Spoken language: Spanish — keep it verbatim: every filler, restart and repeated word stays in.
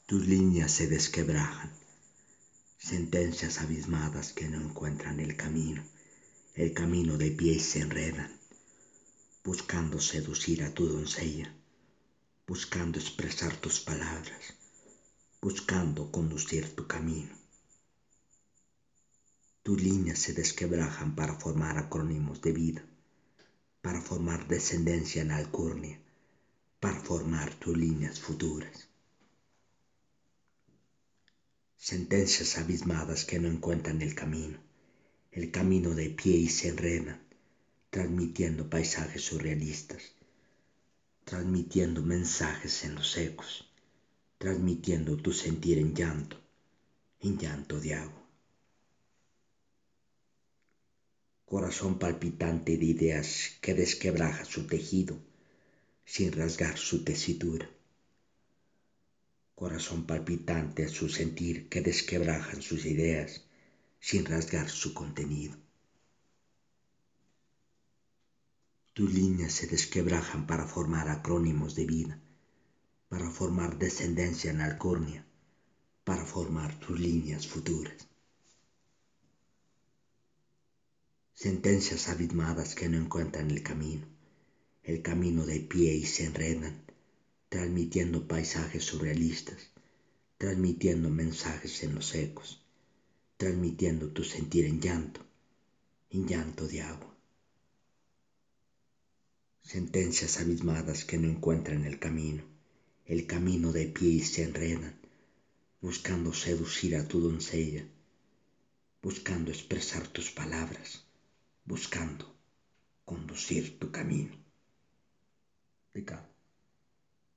Tus líneas se desquebrajan, sentencias abismadas que no encuentran el camino, el camino de pie y se enredan, buscando seducir a tu doncella, buscando expresar tus palabras, buscando conducir tu camino. Tus líneas se desquebrajan para formar acrónimos de vida, para formar descendencia en alcurnia, para formar tus líneas futuras. Sentencias abismadas que no encuentran el camino, el camino de pie y se enredan, transmitiendo paisajes surrealistas, transmitiendo mensajes en los ecos, transmitiendo tu sentir en llanto, en llanto de agua. Corazón palpitante de ideas que desquebraja su tejido sin rasgar su tesitura. Corazón palpitante en su sentir que desquebrajan sus ideas sin rasgar su contenido. Tus líneas se desquebrajan para formar acrónimos de vida, para formar descendencia en alcurnia, para formar tus líneas futuras. Sentencias abismadas que no encuentran el camino, el camino de pie y se enredan, transmitiendo paisajes surrealistas, transmitiendo mensajes en los ecos, transmitiendo tu sentir en llanto, en llanto de agua. Sentencias abismadas que no encuentran el camino, el camino de pie y se enredan, buscando seducir a tu doncella, buscando expresar tus palabras, buscando conducir tu camino. Ricardo.